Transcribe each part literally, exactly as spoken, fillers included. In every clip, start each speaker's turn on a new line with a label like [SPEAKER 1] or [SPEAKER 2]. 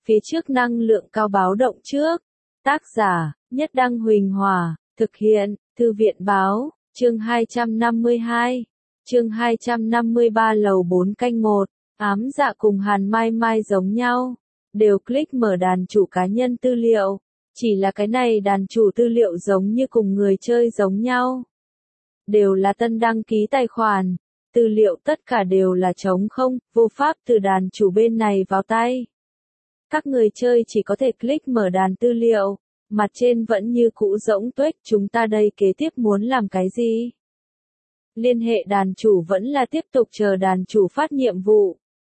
[SPEAKER 1] Phía trước năng lượng cao báo động trước. Tác giả, Nhất Đăng Huỳnh Hòa, thực hiện, Thư viện Báo, chương hai trăm năm mươi hai, chương hai trăm năm mươi ba lầu bốn canh một, ám dạ cùng Hàn Mai Mai giống nhau, đều click mở đàn chủ cá nhân tư liệu, chỉ là cái này đàn chủ tư liệu giống như cùng người chơi giống nhau. Đều là tân đăng ký tài khoản, tư liệu tất cả đều là trống không, vô pháp từ đàn chủ bên này vào tay. Các người chơi chỉ có thể click mở đàn tư liệu, mặt trên vẫn như cũ rỗng tuếch, chúng ta đây kế tiếp muốn làm cái gì? Liên hệ đàn chủ vẫn là tiếp tục chờ đàn chủ phát nhiệm vụ.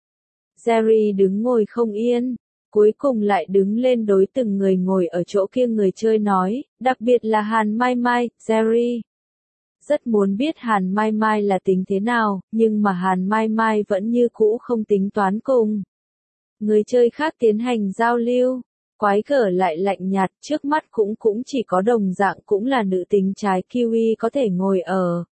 [SPEAKER 1] Jerry đứng ngồi không yên, cuối cùng lại đứng lên đối từng người ngồi ở chỗ kia người chơi nói, đặc biệt là Hàn Mai Mai, Jerry. Rất muốn biết Hàn Mai Mai là tính thế nào, nhưng mà Hàn Mai Mai vẫn như cũ không tính toán cùng người chơi khác tiến hành giao lưu. Quái gở lại lạnh nhạt, trước mắt cũng cũng chỉ có đồng dạng cũng là nữ tính trái kiwi có thể ngồi ở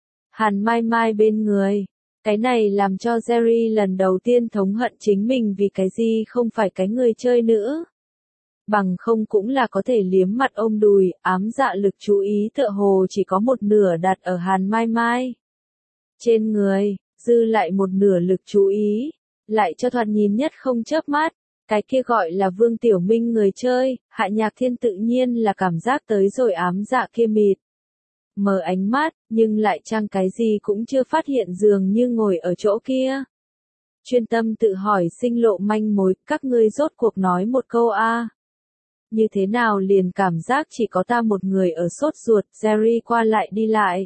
[SPEAKER 1] Hàn Mai Mai bên người. Cái này làm cho Jerry lần đầu tiên thống hận chính mình vì cái gì không phải cái người chơi nữa. Bằng không cũng là có thể liếm mặt ôm đùi, ám dạ lực chú ý tựa hồ chỉ có một nửa đặt ở Hàn Mai Mai trên người, dư lại một nửa lực chú ý, lại cho thoạt nhìn nhất không chớp mắt. Cái kia gọi là Vương Tiểu Minh người chơi, Hạ Nhạc Thiên tự nhiên là cảm giác tới rồi ám dạ kia mịt mờ ánh mắt, nhưng lại chăng cái gì cũng chưa phát hiện dường như ngồi ở chỗ kia. Chuyên tâm tự hỏi sinh lộ manh mối, các ngươi rốt cuộc nói một câu a. Như thế nào liền cảm giác chỉ có ta một người ở sốt ruột, Jerry qua lại đi lại.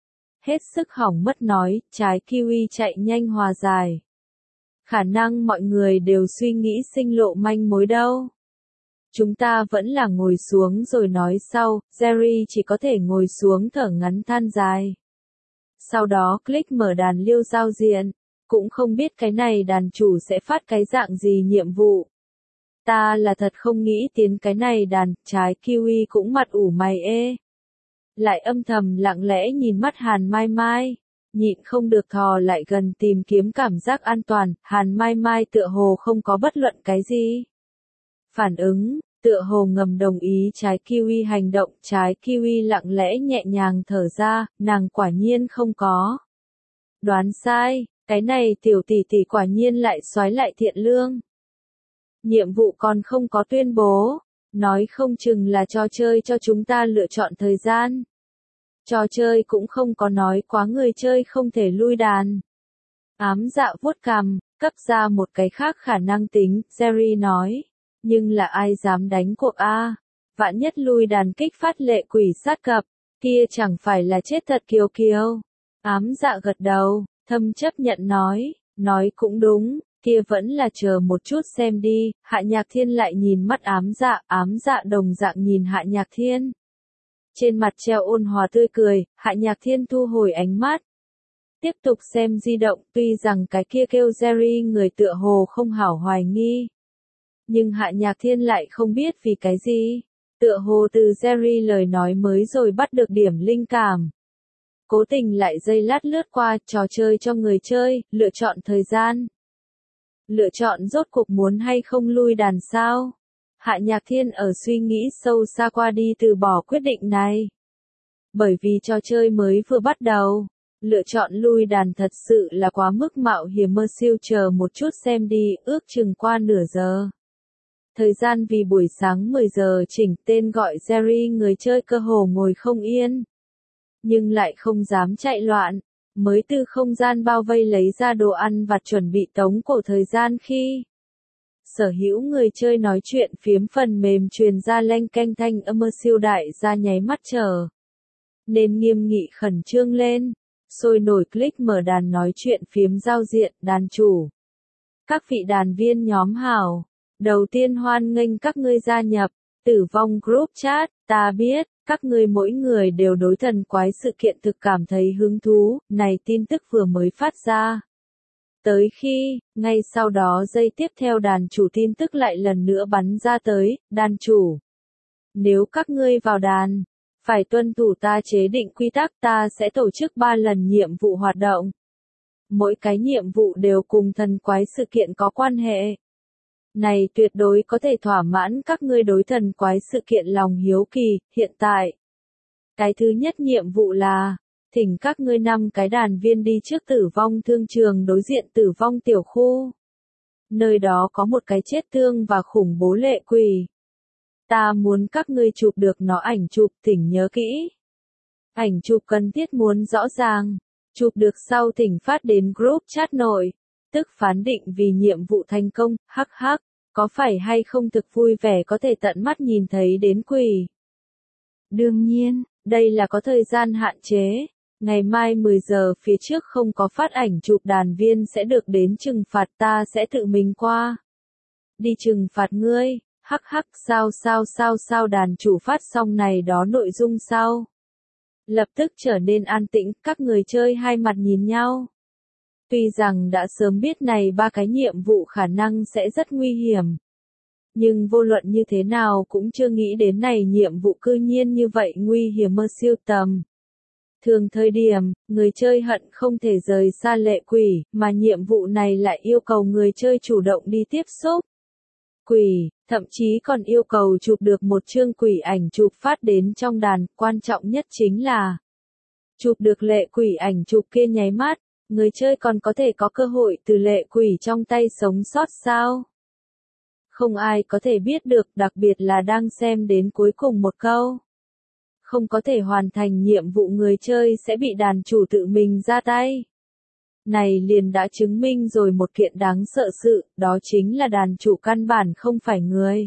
[SPEAKER 1] Hết sức hỏng mất nói, trái kiwi chạy nhanh hòa dài. Khả năng mọi người đều suy nghĩ sinh lộ manh mối đâu. Chúng ta vẫn là ngồi xuống rồi nói sau, Jerry chỉ có thể ngồi xuống thở ngắn than dài. Sau đó click mở đàn liêu giao diện, cũng không biết cái này đàn chủ sẽ phát cái dạng gì nhiệm vụ. Ta là thật không nghĩ tiến cái này đàn, trái kiwi cũng mặt ủ mày ê. Lại âm thầm lặng lẽ nhìn mắt Hàn Mai Mai. Nhịn không được thò lại gần tìm kiếm cảm giác an toàn, Hàn Mai Mai tựa hồ không có bất luận cái gì phản ứng, tựa hồ ngầm đồng ý trái kiwi hành động, trái kiwi lặng lẽ nhẹ nhàng thở ra, nàng quả nhiên không có đoán sai, cái này tiểu tỷ tỷ quả nhiên lại xoái lại thiện lương. Nhiệm vụ còn không có tuyên bố, nói không chừng là trò chơi cho chúng ta lựa chọn thời gian. Trò chơi cũng không có nói quá người chơi không thể lui đàn. Ám dạ vuốt cằm, cấp ra một cái khác khả năng tính, Jerry nói. Nhưng là ai dám đánh cuộc a? Vạn nhất lui đàn kích phát lệ quỷ sát cập, kia chẳng phải là chết thật kiều kiều. Ám dạ gật đầu, thâm chấp nhận nói, nói cũng đúng, kia vẫn là chờ một chút xem đi. Hạ Nhạc Thiên lại nhìn mắt ám dạ, ám dạ đồng dạng nhìn Hạ Nhạc Thiên. Trên mặt treo ôn hòa tươi cười, Hạ Nhạc Thiên thu hồi ánh mắt. Tiếp tục xem di động, tuy rằng cái kia kêu Jerry người tựa hồ không hảo hoài nghi. Nhưng Hạ Nhạc Thiên lại không biết vì cái gì. Tựa hồ từ Jerry lời nói mới rồi bắt được điểm linh cảm. Cố tình lại giây lát lướt qua, trò chơi cho người chơi, lựa chọn thời gian. Lựa chọn rốt cuộc muốn hay không lui đàn sao? Hạ Nhạc Thiên ở suy nghĩ sâu xa qua đi từ bỏ quyết định này. Bởi vì trò chơi mới vừa bắt đầu, lựa chọn lui đàn thật sự là quá mức mạo hiểm, mơ siêu chờ một chút xem đi, ước chừng qua nửa giờ. Thời gian vì buổi sáng mười giờ chỉnh, tên gọi Jerry người chơi cơ hồ ngồi không yên. Nhưng lại không dám chạy loạn, mới từ không gian bao vây lấy ra đồ ăn vặt chuẩn bị tống cổ thời gian khi sở hữu người chơi nói chuyện phiếm phần mềm truyền ra leng keng thanh âm, siêu đại ra nháy mắt chờ nên nghiêm nghị khẩn trương lên, sôi nổi click mở đàn nói chuyện phiếm giao diện, đàn chủ. Các vị đàn viên nhóm hảo, đầu tiên hoan nghênh các ngươi gia nhập Tử Vong Group Chat, ta biết các ngươi mỗi người đều đối thần quái sự kiện thực cảm thấy hứng thú, này tin tức vừa mới phát ra. Tới khi, ngay sau đó giây tiếp theo đàn chủ tin tức lại lần nữa bắn ra tới, đàn chủ. Nếu các ngươi vào đàn, phải tuân thủ ta chế định quy tắc, ta sẽ tổ chức ba lần nhiệm vụ hoạt động. Mỗi cái nhiệm vụ đều cùng thần quái sự kiện có quan hệ. Này tuyệt đối có thể thỏa mãn các ngươi đối thần quái sự kiện lòng hiếu kỳ, hiện tại. Cái thứ nhất nhiệm vụ là, thỉnh các ngươi năm cái đàn viên đi trước tử vong thương trường đối diện tử vong tiểu khu. Nơi đó có một cái chết thương và khủng bố lệ quỷ. Ta muốn các ngươi chụp được nó ảnh chụp, thỉnh nhớ kỹ. Ảnh chụp cần thiết muốn rõ ràng. Chụp được sau thỉnh phát đến group chat nội. Tức phán định vì nhiệm vụ thành công, hắc hắc. Có phải hay không thực vui vẻ có thể tận mắt nhìn thấy đến quỷ? Đương nhiên, đây là có thời gian hạn chế. Ngày mai mười giờ phía trước không có phát ảnh chụp đàn viên sẽ được đến trừng phạt, ta sẽ tự mình qua. Đi trừng phạt ngươi, hắc hắc, sao sao sao sao đàn chủ phát xong này đó nội dung sao? Lập tức trở nên an tĩnh, các người chơi hai mặt nhìn nhau. Tuy rằng đã sớm biết này ba cái nhiệm vụ khả năng sẽ rất nguy hiểm. Nhưng vô luận như thế nào cũng chưa nghĩ đến này nhiệm vụ cư nhiên như vậy nguy hiểm mơ siêu tầm. Thường thời điểm, người chơi hận không thể rời xa lệ quỷ, mà nhiệm vụ này lại yêu cầu người chơi chủ động đi tiếp xúc. Quỷ, thậm chí còn yêu cầu chụp được một chương quỷ ảnh chụp phát đến trong đàn, quan trọng nhất chính là chụp được lệ quỷ ảnh chụp kia nháy mắt, người chơi còn có thể có cơ hội từ lệ quỷ trong tay sống sót sao? Không ai có thể biết được, đặc biệt là đang xem đến cuối cùng một câu. Không có thể hoàn thành nhiệm vụ người chơi sẽ bị đàn chủ tự mình ra tay. Này liền đã chứng minh rồi một kiện đáng sợ sự, đó chính là đàn chủ căn bản không phải người.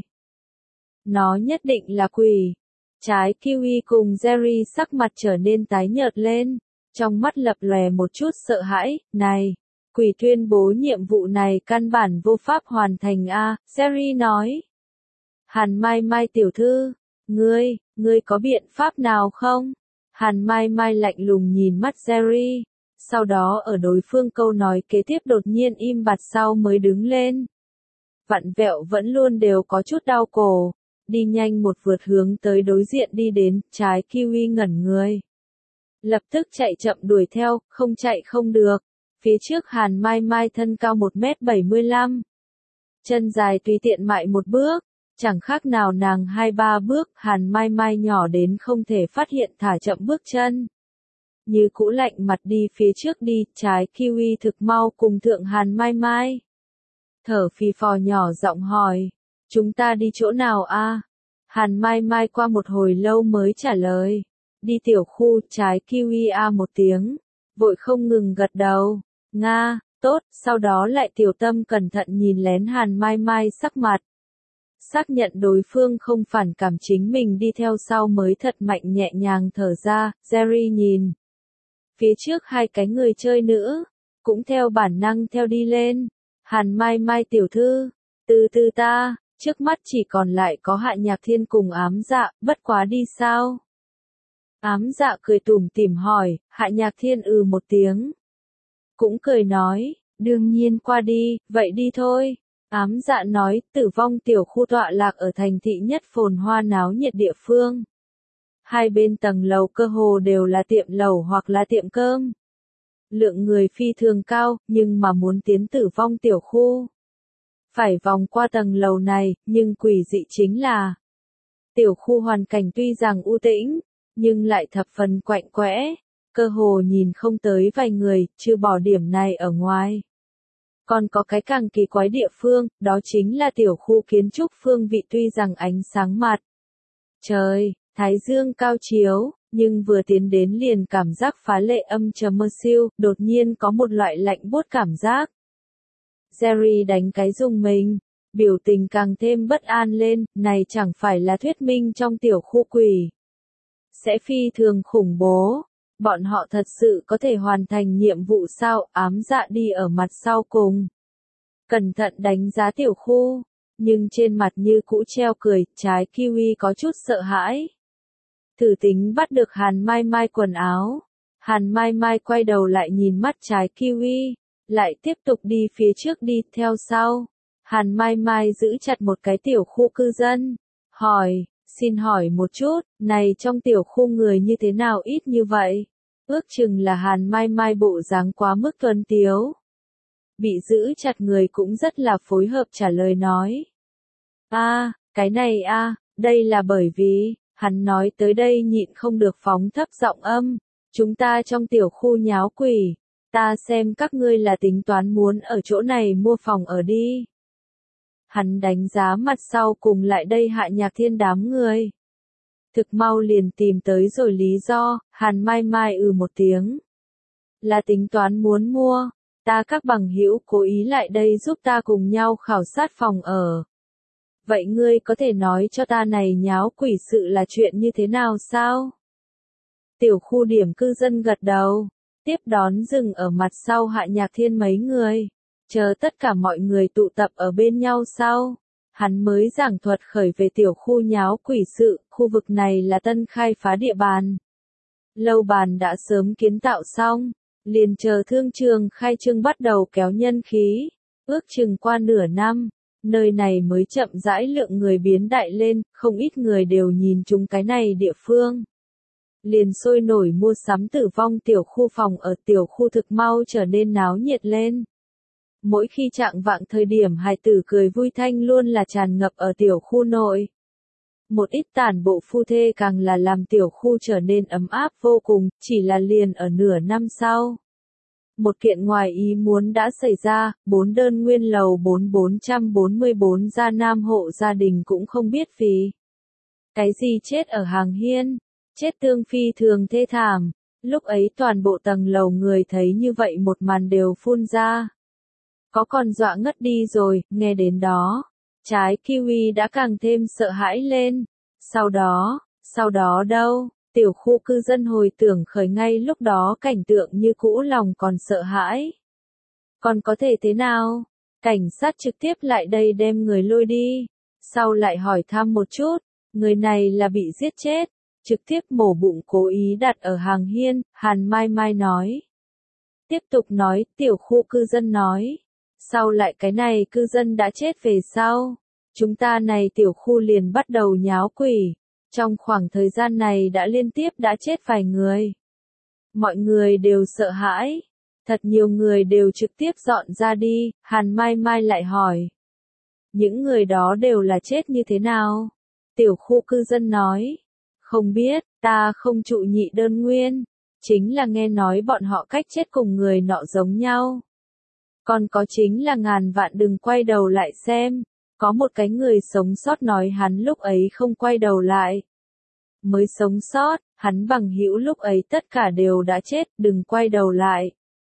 [SPEAKER 1] Nó nhất định là quỷ. Trái Kiwi cùng Jerry sắc mặt trở nên tái nhợt lên, trong mắt lập lòe một chút sợ hãi, này, quỷ tuyên bố nhiệm vụ này căn bản vô pháp hoàn thành a, Jerry nói. Hàn Mai Mai tiểu thư, ngươi, ngươi có biện pháp nào không? Hàn Mai Mai lạnh lùng nhìn mắt Jerry, sau đó ở đối phương câu nói kế tiếp đột nhiên im bặt sau mới đứng lên. Vặn vẹo vẫn luôn đều có chút đau cổ, đi nhanh một vượt hướng tới đối diện đi đến, trái Kiwi ngẩn người. Lập tức chạy chậm đuổi theo, không chạy không được. Phía trước Hàn Mai Mai thân cao một mét bảy mươi lăm. Chân dài tùy tiện mại một bước, chẳng khác nào nàng hai ba bước, Hàn Mai Mai nhỏ đến không thể phát hiện thả chậm bước chân. Như cũ lạnh mặt đi phía trước đi, trái Kiwi thực mau cùng thượng Hàn Mai Mai. Thở phì phò nhỏ giọng hỏi, chúng ta đi chỗ nào a? Hàn Mai Mai qua một hồi lâu mới trả lời, đi tiểu khu, trái Kiwi a một tiếng, vội không ngừng gật đầu, nga, tốt, sau đó lại tiểu tâm cẩn thận nhìn lén Hàn Mai Mai sắc mặt. Xác nhận đối phương không phản cảm chính mình đi theo sau mới thật mạnh nhẹ nhàng thở ra, Jerry nhìn. Phía trước hai cái người chơi nữa, cũng theo bản năng theo đi lên. Hàn Mai Mai tiểu thư, từ từ ta, trước mắt chỉ còn lại có Hạ Nhạc Thiên cùng Ám Dạ, bất quá đi sao? Ám Dạ cười tủm tỉm hỏi, Hạ Nhạc Thiên ừ một tiếng. Cũng cười nói, đương nhiên qua đi, vậy đi thôi. Ám Dạ nói, tử vong tiểu khu tọa lạc ở thành thị nhất phồn hoa náo nhiệt địa phương. Hai bên tầng lầu cơ hồ đều là tiệm lẩu hoặc là tiệm cơm. Lượng người phi thường cao, nhưng mà muốn tiến tử vong tiểu khu. Phải vòng qua tầng lầu này, nhưng quỷ dị chính là tiểu khu hoàn cảnh tuy rằng u tĩnh, nhưng lại thập phần quạnh quẽ, cơ hồ nhìn không tới vài người, trừ bỏ điểm này ở ngoài. Còn có cái càng kỳ quái địa phương, đó chính là tiểu khu kiến trúc phương vị tuy rằng ánh sáng mặt. Trời, thái dương cao chiếu, nhưng vừa tiến đến liền cảm giác phá lệ âm trầm mơ siêu, đột nhiên có một loại lạnh buốt cảm giác. Jerry đánh cái rùng mình, biểu tình càng thêm bất an lên, này chẳng phải là thuyết minh trong tiểu khu quỷ. Sẽ phi thường khủng bố, bọn họ thật sự có thể hoàn thành nhiệm vụ sao? Ám Dạ đi ở mặt sau cùng. Cẩn thận đánh giá tiểu khu, nhưng trên mặt như cũ treo cười, trái Kiwi có chút sợ hãi. Thử tính bắt được Hàn Mai Mai quần áo. Hàn Mai Mai quay đầu lại nhìn mắt trái Kiwi, lại tiếp tục đi phía trước đi theo sau. Hàn Mai Mai giữ chặt một cái tiểu khu cư dân, hỏi, xin hỏi một chút, này trong tiểu khu người như thế nào ít như vậy? Ước chừng là Hàn Mai Mai bộ dáng quá mức tuấn tiếu. bị giữ chặt người cũng rất là phối hợp trả lời nói. A, cái này a, đây là bởi vì, hắn nói tới đây nhịn không được phóng thấp giọng âm, chúng ta trong tiểu khu nháo quỷ, ta xem các ngươi là tính toán muốn ở chỗ này mua phòng ở đi. Hắn đánh giá mặt sau cùng lại đây Hạ Nhạc Thiên đám người. Thực mau liền tìm tới rồi lý do, Hàn Mai Mai ừ một tiếng. Là tính toán muốn mua, ta các bằng hữu cố ý lại đây giúp ta cùng nhau khảo sát phòng ở. Vậy ngươi có thể nói cho ta này nháo quỷ sự là chuyện như thế nào sao? Tiểu khu điểm cư dân gật đầu, tiếp đón dừng ở mặt sau Hạ Nhạc Thiên mấy người, chờ tất cả mọi người tụ tập ở bên nhau sau. Hắn mới giảng thuật khởi về tiểu khu nháo quỷ sự, khu vực này là tân khai phá địa bàn. Lâu bàn đã sớm kiến tạo xong, liền chờ thương trường khai trương bắt đầu kéo nhân khí, ước chừng qua nửa năm, nơi này mới chậm rãi lượng người biến đại lên, không ít người đều nhìn chúng cái này địa phương. Liền sôi nổi mua sắm tử vong tiểu khu phòng ở tiểu khu thực mau trở nên náo nhiệt lên. Mỗi khi trạng vạng thời điểm hài tử cười vui thanh luôn là tràn ngập ở tiểu khu nội. Một ít tản bộ phu thê càng là làm tiểu khu trở nên ấm áp vô cùng, chỉ là liền ở nửa năm sau. Một kiện ngoài ý muốn đã xảy ra, bốn đơn nguyên lầu bốn bốn trăm bốn mươi bốn gia nam hộ gia đình cũng không biết vì cái gì chết ở hàng hiên, chết tương phi thường thê thảm, lúc ấy toàn bộ tầng lầu người thấy như vậy một màn đều phun ra. Có còn dọa ngất đi rồi, nghe đến đó, trái kiwi đã càng thêm sợ hãi lên. Sau đó, sau đó đâu, tiểu khu cư dân hồi tưởng khởi ngay lúc đó cảnh tượng như cũ lòng còn sợ hãi. Còn có thể thế nào? Cảnh sát trực tiếp lại đây đem người lôi đi. Sau lại hỏi thăm một chút, người này là bị giết chết, trực tiếp mổ bụng cố ý đặt ở hàng hiên, Hàn Mai Mai nói. Tiếp tục nói, tiểu khu cư dân nói. Sau lại cái này cư dân đã chết về sau, chúng ta này tiểu khu liền bắt đầu nháo quỷ, trong khoảng thời gian này đã liên tiếp đã chết vài người. Mọi người đều sợ hãi, thật nhiều người đều trực tiếp dọn ra đi, Hàn Mai Mai lại hỏi. Những người đó đều là chết như thế nào? Tiểu khu cư dân nói, không biết, ta không trụ nhị đơn nguyên, chính là nghe nói bọn họ cách chết cùng người nọ giống nhau. Còn có chính là ngàn vạn đừng quay đầu lại xem, có một cái người sống sót nói hắn lúc ấy không quay đầu lại. Mới sống sót, hắn bằng hữu lúc ấy tất cả đều đã chết, đừng quay đầu lại.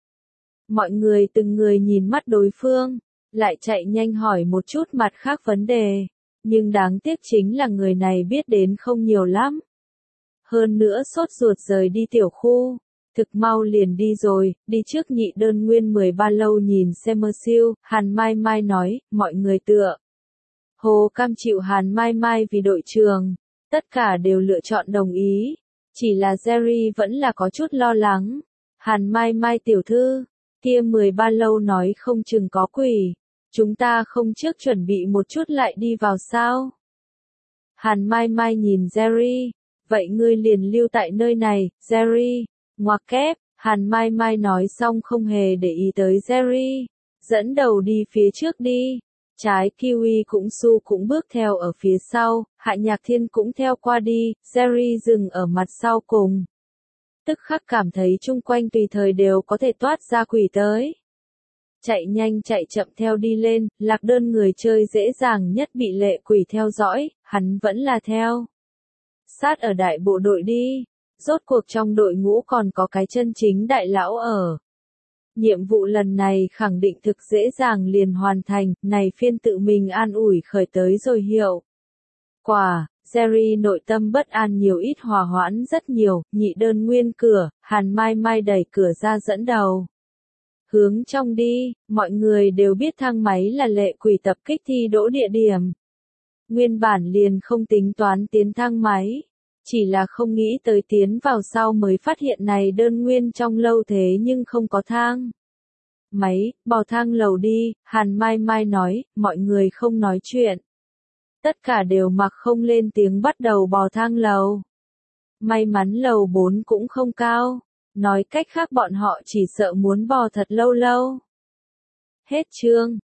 [SPEAKER 1] Mọi người từng người nhìn mắt đối phương, lại chạy nhanh hỏi một chút mặt khác vấn đề, nhưng đáng tiếc chính là người này biết đến không nhiều lắm. Hơn nữa sốt ruột rời đi tiểu khu. Thực mau liền đi rồi, đi trước nhị đơn nguyên mười ba lâu nhìn xem mơ siêu, Hàn Mai Mai nói, mọi người tựa. Hồ cam chịu Hàn Mai Mai vì đội trường, tất cả đều lựa chọn đồng ý, chỉ là Jerry vẫn là có chút lo lắng. Hàn Mai Mai tiểu thư, kia mười ba lâu nói không chừng có quỷ, chúng ta không trước chuẩn bị một chút lại đi vào sao? Hàn Mai Mai nhìn Jerry, vậy ngươi liền lưu tại nơi này, Jerry. Ngoặc kép, Hàn Mai Mai nói xong không hề để ý tới Jerry, dẫn đầu đi phía trước đi, trái kiwi cũng su cũng bước theo ở phía sau, Hạ Nhạc Thiên cũng theo qua đi, Jerry dừng ở mặt sau cùng. Tức khắc cảm thấy chung quanh tùy thời đều có thể toát ra quỷ tới. Chạy nhanh chạy chậm theo đi lên, lạc đơn người chơi dễ dàng nhất bị lệ quỷ theo dõi, hắn vẫn là theo. Sát ở đại bộ đội đi. Rốt cuộc trong đội ngũ còn có cái chân chính đại lão ở. Nhiệm vụ lần này khẳng định thực dễ dàng liền hoàn thành, này phiên tự mình an ủi khởi tới rồi hiệu. Quả, Jerry nội tâm bất an nhiều ít hòa hoãn rất nhiều, nhị đơn nguyên cửa, Hàn Mai Mai đẩy cửa ra dẫn đầu. Hướng trong đi, mọi người đều biết thang máy là lệ quỷ tập kích thi đỗ địa điểm. Nguyên bản liền không tính toán tiến thang máy. Chỉ là không nghĩ tới tiến vào sau mới phát hiện này đơn nguyên trong lâu thế nhưng không có thang. Máy, bò thang lầu đi, Hàn Mai Mai nói, mọi người không nói chuyện. Tất cả đều mặc không lên tiếng bắt đầu bò thang lầu. May mắn lầu bốn cũng không cao, nói cách khác bọn họ chỉ sợ muốn bò thật lâu lâu. Hết chương.